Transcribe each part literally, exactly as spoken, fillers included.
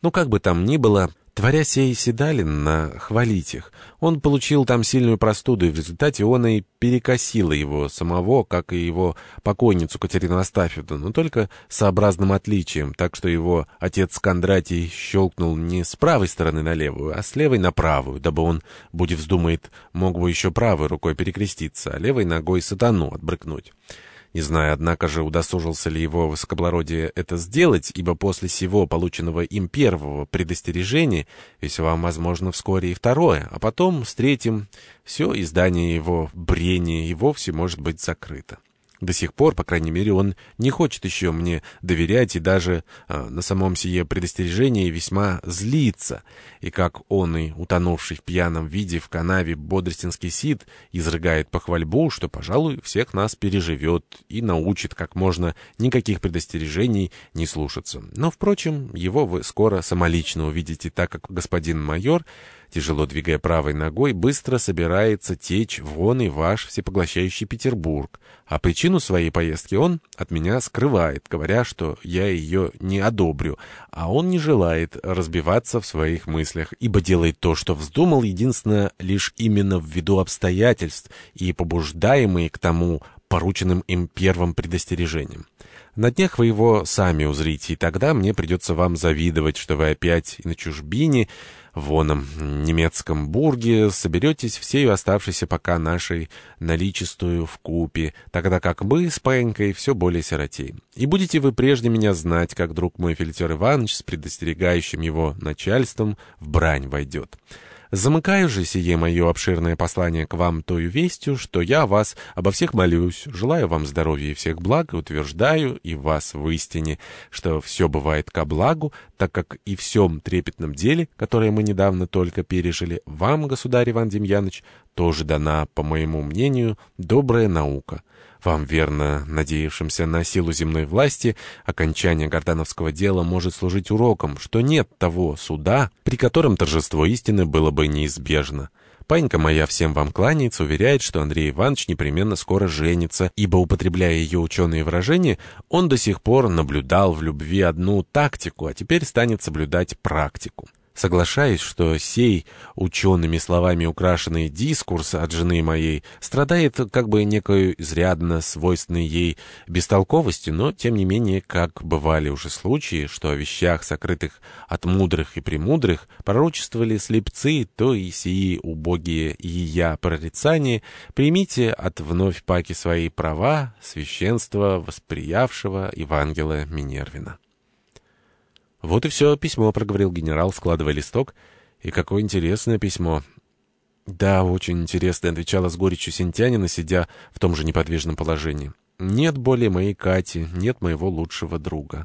Ну, как бы там ни было, творя сей седалин на хвалить их, он получил там сильную простуду, и в результате он и перекосило его самого, как и его покойницу Катерину Астафьевну, но только сообразным отличием, так что его отец Кондратий щелкнул не с правой стороны на левую, а с левой на правую, дабы он, будь вздумает, мог бы еще правой рукой перекреститься, а левой ногой сатану отбрыкнуть. Не знаю, однако же, удосужился ли его высокоблагородие это сделать, ибо после сего полученного им первого предостережения, весьма возможно вскоре и второе, а потом с третьим все издание его брения и вовсе может быть закрыто. До сих пор, по крайней мере, он не хочет еще мне доверять и даже э, на самом сие предостережении весьма злится. И как он и утонувший в пьяном виде в канаве бодростинский сид изрыгает похвальбу, что, пожалуй, всех нас переживет и научит, как можно никаких предостережений не слушаться. Но, впрочем, его вы скоро самолично увидите, так как господин майор, тяжело двигая правой ногой, быстро собирается течь вон и ваш всепоглощающий Петербург. А причину своей поездки он от меня скрывает, говоря, что я ее не одобрю, а он не желает разбиваться в своих мыслях, ибо делает то, что вздумал, единственно, лишь именно ввиду обстоятельств и побуждаемые к тому порученным им первым предостережением. На днях вы его сами узрите, и тогда мне придется вам завидовать, что вы опять и на чужбине, в оном немецком бурге, соберетесь всею оставшейся пока нашей наличистую вкупе, тогда как мы с паинькой все более сиротеем. И будете вы прежде меня знать, как друг мой Филитер Иванович с предостерегающим его начальством в брань войдет. Замыкаю же сие мое обширное послание к вам тою вестью, что я вас обо всех молюсь, желаю вам здоровья и всех благ, и утверждаю и вас в истине, что все бывает ко благу, так как и в всем трепетном деле, которое мы недавно только пережили, вам, государь Иван Демьяныч, тоже дана, по моему мнению, добрая наука. Вам, верно, надеявшимся на силу земной власти, окончание гардановского дела может служить уроком, что нет того суда, при котором торжество истины было бы неизбежно. Панька моя всем вам кланяется, уверяет, что Андрей Иванович непременно скоро женится, ибо, употребляя ее ученые выражения, он до сих пор наблюдал в любви одну тактику, а теперь станет соблюдать практику. Соглашаюсь, что сей учеными словами украшенный дискурс от жены моей страдает как бы некой изрядно свойственной ей бестолковостью, но, тем не менее, как бывали уже случаи, что о вещах, сокрытых от мудрых и премудрых, пророчествовали слепцы, то и сии убогие ея прорицания, примите от вновь паки свои права священства восприявшего Евангела Минервина. «Вот и все письмо», — проговорил генерал, складывая листок. «И какое интересное письмо». «Да, очень интересное», — отвечала с горечью Сентянина, сидя в том же неподвижном положении. «Нет более моей Кати, нет моего лучшего друга».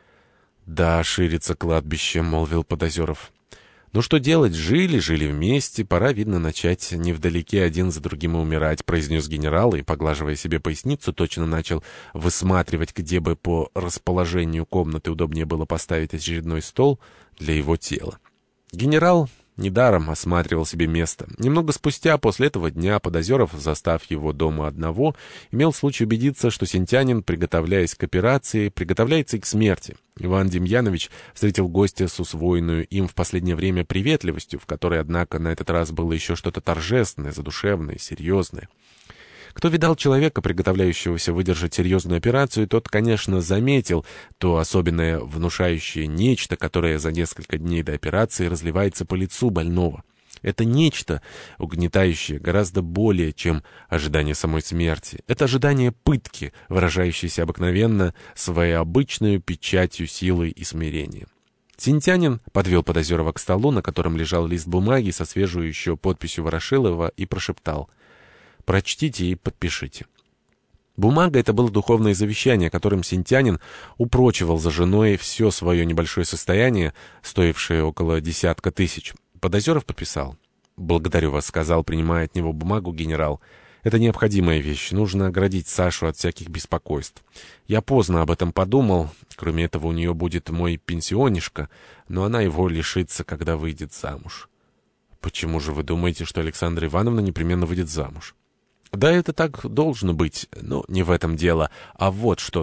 «Да, ширится кладбище», — молвил Подозеров. «Ну что делать? Жили, жили вместе. Пора, видно, начать невдалеке один за другим и умирать», — произнес генерал, и, поглаживая себе поясницу, точно начал высматривать, где бы по расположению комнаты удобнее было поставить очередной стол для его тела. Генерал недаром осматривал себе место. Немного спустя, после этого дня, Подозеров, застав его дома одного, имел случай убедиться, что Сентянин, приготовляясь к операции, приготовляется и к смерти. Иван Демьянович встретил гостя с усвоенную им в последнее время приветливостью, в которой, однако, на этот раз было еще что-то торжественное, задушевное, серьезное. Кто видал человека, приготовляющегося выдержать серьезную операцию, тот, конечно, заметил то особенное внушающее нечто, которое за несколько дней до операции разливается по лицу больного. Это нечто, угнетающее гораздо более, чем ожидание самой смерти. Это ожидание пытки, выражающееся обыкновенно своей обычной печатью силы и смирения. Сентянин подвел Подозерова к столу, на котором лежал лист бумаги со свежую еще подписью Ворошилова, и прошептал: «Прочтите и подпишите». Бумага — это было духовное завещание, которым Сентянин упрочивал за женой все свое небольшое состояние, стоившее около десятка тысяч. Подозеров подписал. «Благодарю вас», — сказал, принимая от него бумагу генерал. «Это необходимая вещь. Нужно оградить Сашу от всяких беспокойств. Я поздно об этом подумал. Кроме этого, у нее будет мой пенсионишка, но она его лишится, когда выйдет замуж». «Почему же вы думаете, что Александра Ивановна непременно выйдет замуж?» «Да, это так должно быть, но не в этом дело, а вот что-с.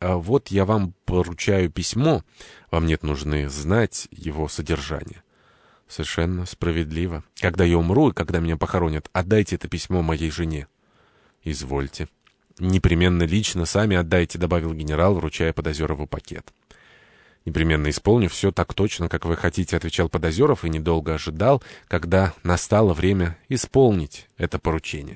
А вот я вам поручаю письмо, вам нет нужды знать его содержание. Совершенно справедливо. Когда я умру и когда меня похоронят, отдайте это письмо моей жене. Извольте. Непременно лично сами отдайте, добавил генерал, вручая Подозерову пакет. «Непременно исполню все так точно, как вы хотите», — отвечал Подозеров и недолго ожидал, когда настало время исполнить это поручение.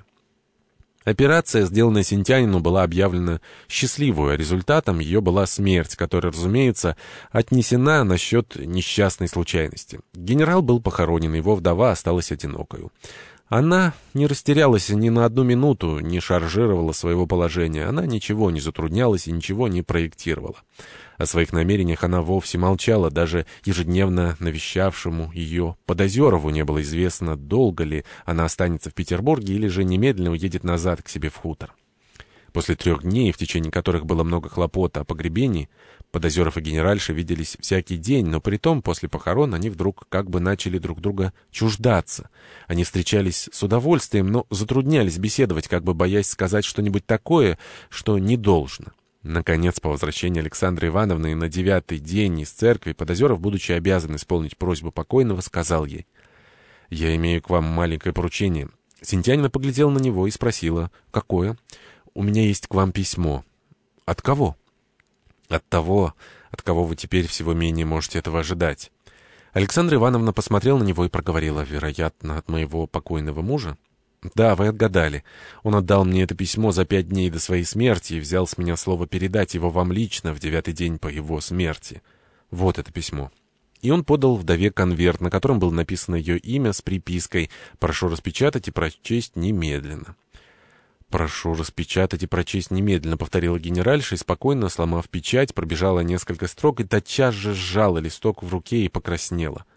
Операция, сделанная Синтянину, была объявлена счастливой, а результатом ее была смерть, которая, разумеется, отнесена на счет несчастной случайности. Генерал был похоронен, его вдова осталась одинокою. Она не растерялась ни на одну минуту, не шаржировала своего положения, она ничего не затруднялась и ничего не проектировала. О своих намерениях она вовсе молчала, даже ежедневно навещавшему ее Подозерову не было известно, долго ли она останется в Петербурге или же немедленно уедет назад к себе в хутор. После трех дней, в течение которых было много хлопот о погребении, Подозеров и генеральша виделись всякий день, но притом после похорон они вдруг как бы начали друг друга чуждаться. Они встречались с удовольствием, но затруднялись беседовать, как бы боясь сказать что-нибудь такое, что не должно. Наконец, по возвращении Александры Ивановны на девятый день из церкви, Подозеров, будучи обязан исполнить просьбу покойного, сказал ей: «Я имею к вам маленькое поручение». Синтянина поглядела на него и спросила: «Какое?» «У меня есть к вам письмо». «От кого?» «От того, от кого вы теперь всего менее можете этого ожидать». Александра Ивановна посмотрела на него и проговорила: «Вероятно, от моего покойного мужа?» «Да, вы отгадали. Он отдал мне это письмо за пять дней до своей смерти и взял с меня слово передать его вам лично в девятый день по его смерти. Вот это письмо». И он подал вдове конверт, на котором было написано ее имя с припиской: «Прошу распечатать и прочесть немедленно». «Прошу распечатать и прочесть немедленно», — повторила генеральша и, спокойно сломав печать, пробежала несколько строк и тотчас же сжала листок в руке и покраснела.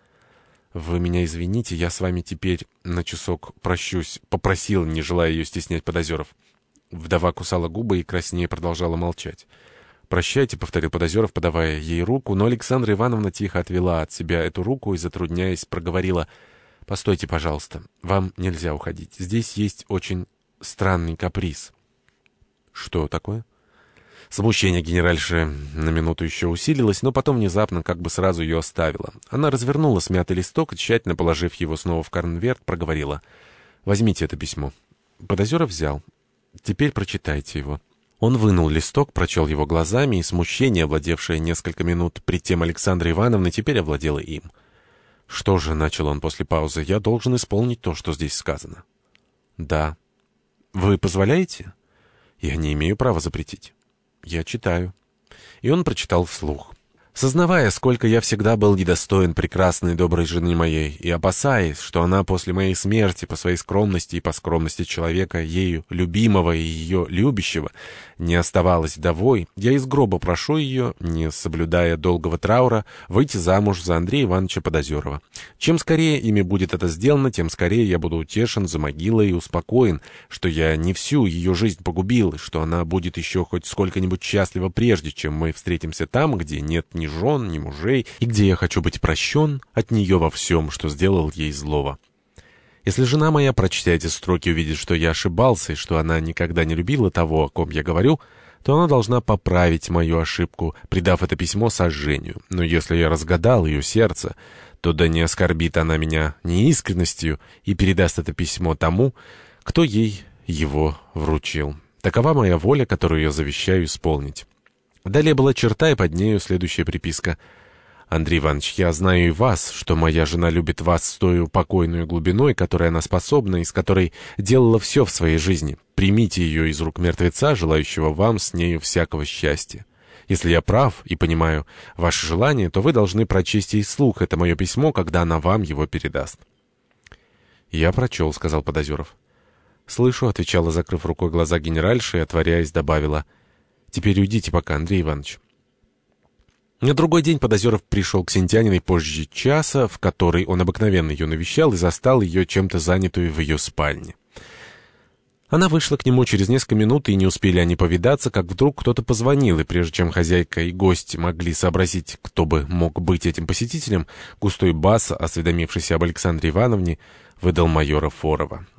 «Вы меня извините, я с вами теперь на часок прощусь», — попросил, не желая ее стеснять, Подозеров. Вдова кусала губы и краснее продолжала молчать. «Прощайте», — повторил Подозеров, подавая ей руку, но Александра Ивановна тихо отвела от себя эту руку и, затрудняясь, проговорила: «Постойте, пожалуйста, вам нельзя уходить. Здесь есть очень странный каприз». «Что такое?» Смущение генеральши на минуту еще усилилось, но потом внезапно как бы сразу ее оставило. Она развернула смятый листок и, тщательно положив его снова в конверт, проговорила: «Возьмите это письмо». Подозеров взял. «Теперь прочитайте его». Он вынул листок, прочел его глазами, и смущение, овладевшее несколько минут пред тем Александрой Ивановной, теперь овладело им. «Что же», — начал он после паузы, — «я должен исполнить то, что здесь сказано». «Да». «Вы позволяете?» «Я не имею права запретить». «Я читаю». И он прочитал вслух. «Сознавая, сколько я всегда был недостоин прекрасной и доброй жены моей, и опасаясь, что она после моей смерти по своей скромности и по скромности человека, ею любимого и ее любящего, не оставалась вдовой, я из гроба прошу ее, не соблюдая долгого траура, выйти замуж за Андрея Ивановича Подозерова. Чем скорее ими будет это сделано, тем скорее я буду утешен за могилой и успокоен, что я не всю ее жизнь погубил, и что она будет еще хоть сколько-нибудь счастлива прежде, чем мы встретимся там, где нет ни жен, ни мужей, и где я хочу быть прощен от нее во всем, что сделал ей злого. Если жена моя, прочтя эти строки, увидит, что я ошибался и что она никогда не любила того, о ком я говорю, то она должна поправить мою ошибку, придав это письмо сожжению. Но если я разгадал ее сердце, то да не оскорбит она меня неискренностью и передаст это письмо тому, кто ей его вручил. Такова моя воля, которую я завещаю исполнить». Далее была черта, и под нею следующая приписка: «Андрей Иванович, я знаю и вас, что моя жена любит вас с той покойной глубиной, которой она способна и с которой делала все в своей жизни. Примите ее из рук мертвеца, желающего вам с нею всякого счастья. Если я прав и понимаю ваше желание, то вы должны прочесть ей вслух это мое письмо, когда она вам его передаст». «Я прочел», — сказал Подозеров. «Слышу», — отвечала, закрыв рукой глаза генеральша и, отворяясь, добавила: «Теперь уйдите пока, Андрей Иванович». На другой день Подозеров пришел к Синтяниной позже часа, в который он обыкновенно ее навещал, и застал ее чем-то занятую в ее спальне. Она вышла к нему через несколько минут, и не успели они повидаться, как вдруг кто-то позвонил, и прежде чем хозяйка и гость могли сообразить, кто бы мог быть этим посетителем, густой бас, осведомившийся об Александре Ивановне, выдал майора Форова.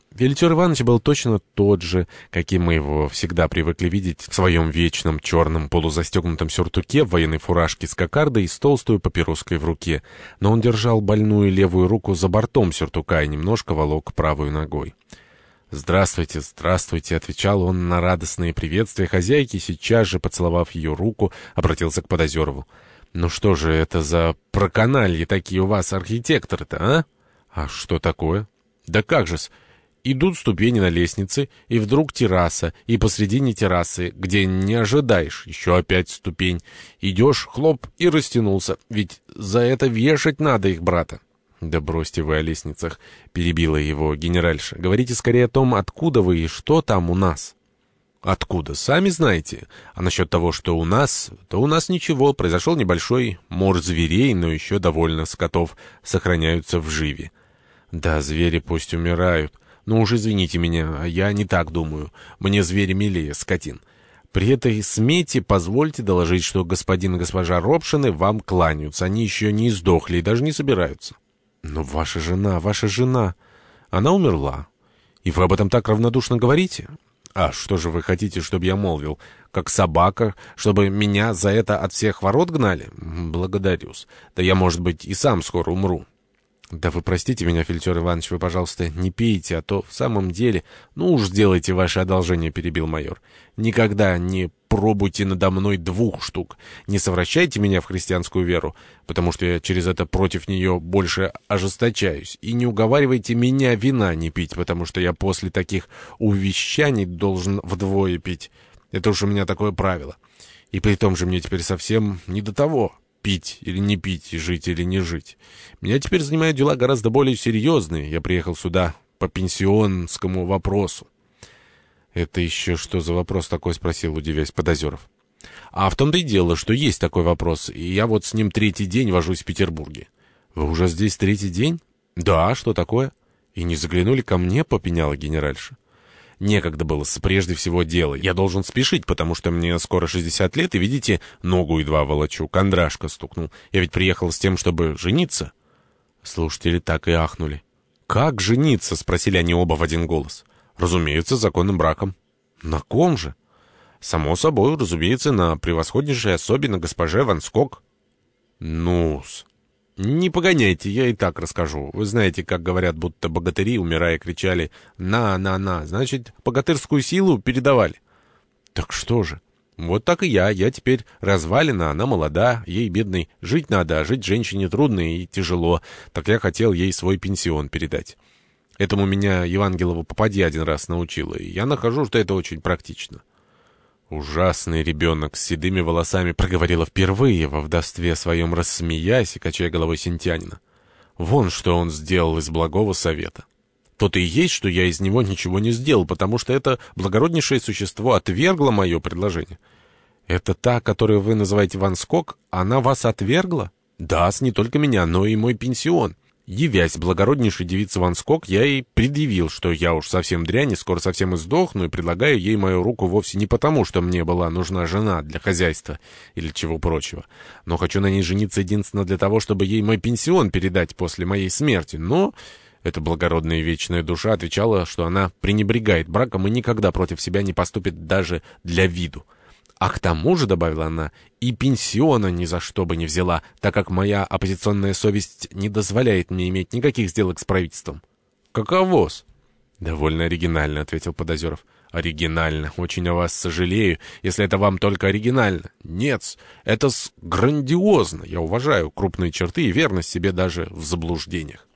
Фельдшер Иванович был точно тот же, каким мы его всегда привыкли видеть, в своем вечном черном полузастегнутом сюртуке, в военной фуражке с кокардой и с толстой папироской в руке. Но он держал больную левую руку за бортом сюртука и немножко волок правой ногой. «Здравствуйте, здравствуйте», — отвечал он на радостные приветствия хозяйки, сейчас же, поцеловав ее руку, обратился к Подозерову. «Ну что же это за проканальи такие у вас архитекторы-то, а?» «А что такое?» «Да как же-с! Идут ступени на лестнице, и вдруг терраса, и посредине террасы, где не ожидаешь, еще опять ступень. Идешь, хлоп, и растянулся, ведь за это вешать надо их, брата». «Да бросьте вы о лестницах», — перебила его генеральша. «Говорите скорее о том, откуда вы и что там у нас». «Откуда? Сами знаете. А насчет того, что у нас, то у нас ничего. Произошел небольшой мор зверей, но еще довольно скотов сохраняются в живе». «Да, звери пусть умирают. Ну уж извините меня, я не так думаю. Мне звери милее скотин. При этой смете позвольте доложить, что господин и госпожа Робшины вам кланяются. Они еще не издохли и даже не собираются». «Но ваша жена, ваша жена, она умерла. И вы об этом так равнодушно говорите? А что же вы хотите, чтобы я молвил? Как собака, чтобы меня за это от всех ворот гнали? Благодарю-с. Да я, может быть, и сам скоро умру». «Да вы простите меня, Фельдшер Иванович, вы, пожалуйста, не пейте, а то в самом деле...» «Ну уж сделайте ваше одолжение», — перебил майор. «Никогда не пробуйте надо мной двух штук. Не совращайте меня в христианскую веру, потому что я через это против нее больше ожесточаюсь. И не уговаривайте меня вина не пить, потому что я после таких увещаний должен вдвое пить. Это уж у меня такое правило. И при том же мне теперь совсем не до того». Пить или не пить, и жить или не жить. Меня теперь занимают дела гораздо более серьезные. Я приехал сюда по пенсионскому вопросу». «Это еще что за вопрос такой?» — спросил, удивясь Подозеров. «А в том-то и дело, что есть такой вопрос, и я вот с ним третий день вожусь в Петербурге». «Вы уже здесь третий день?» «Да, что такое?» «И не заглянули ко мне?» — попеняла генеральша. «Некогда было, прежде всего дело. Я должен спешить, потому что мне скоро шестьдесят лет, и, видите, ногу едва волочу, кондрашка стукнул. Я ведь приехал с тем, чтобы жениться». Слушатели так и ахнули. «Как жениться?» — спросили они оба в один голос. «Разумеется, законным браком». «На ком же?» «Само собой, разумеется, на превосходнейшей особе, на госпоже Ван Скок». «Ну-с». «Не погоняйте, я и так расскажу. Вы знаете, как говорят, будто богатыри, умирая, кричали «на-на-на», значит, богатырскую силу передавали». «Так что же?» «Вот так и я. Я теперь развалина, она молода, ей, бедной, жить надо, а жить женщине трудно и тяжело. Так я хотел ей свой пенсион передать. Этому меня Евангелова попадья один раз научила, и я нахожу, что это очень практично». «Ужасный ребенок с седыми волосами», — проговорила впервые во вдовстве своем, рассмеясь и качая головой синтянина. «Вон что он сделал из благого совета. То-то и есть, что я из него ничего не сделал, потому что это благороднейшее существо отвергло мое предложение». «Это та, которую вы называете Ван Скок, она вас отвергла?» «Да, не только меня, но и мой пенсион». Явясь благороднейшей девице Ван Скок, я ей предъявил, что я уж совсем дрянь и скоро совсем издохну, и предлагаю ей мою руку вовсе не потому, что мне была нужна жена для хозяйства или чего прочего, но хочу на ней жениться единственно для того, чтобы ей мой пенсион передать после моей смерти. Но эта благородная и вечная душа отвечала, что она пренебрегает браком и никогда против себя не поступит даже для виду. А к тому же, — добавила она, — и пенсиона ни за что бы не взяла, так как моя оппозиционная совесть не дозволяет мне иметь никаких сделок с правительством». «Каково-с?» «Довольно оригинально», — ответил Подозеров. «Оригинально. Очень о вас сожалею, если это вам только оригинально. Нет, это грандиозно. Я уважаю крупные черты и верность себе даже в заблуждениях».